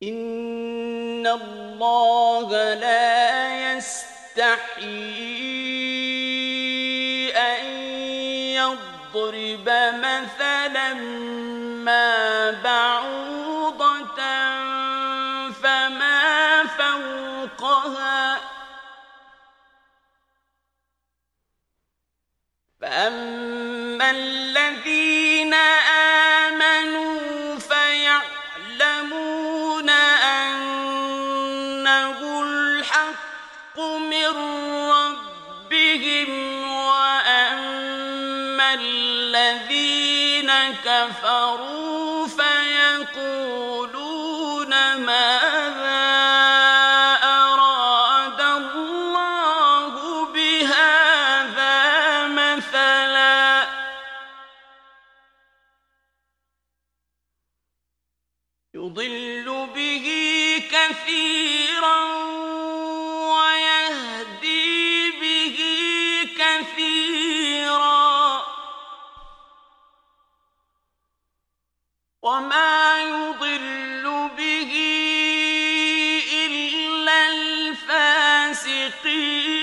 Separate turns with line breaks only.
إن الله لا يستحيي أن يضرب مثلا ما بعوضة فما فوقها فأما الذين آمنوا فيعلمون أنه الحق من ربهم وأما الذين كفروا فيقولون ماذا أراد الله بهذا مثلا يضل به كثيرا ويهدي به كثيرا وما يضل به إلا الفاسقين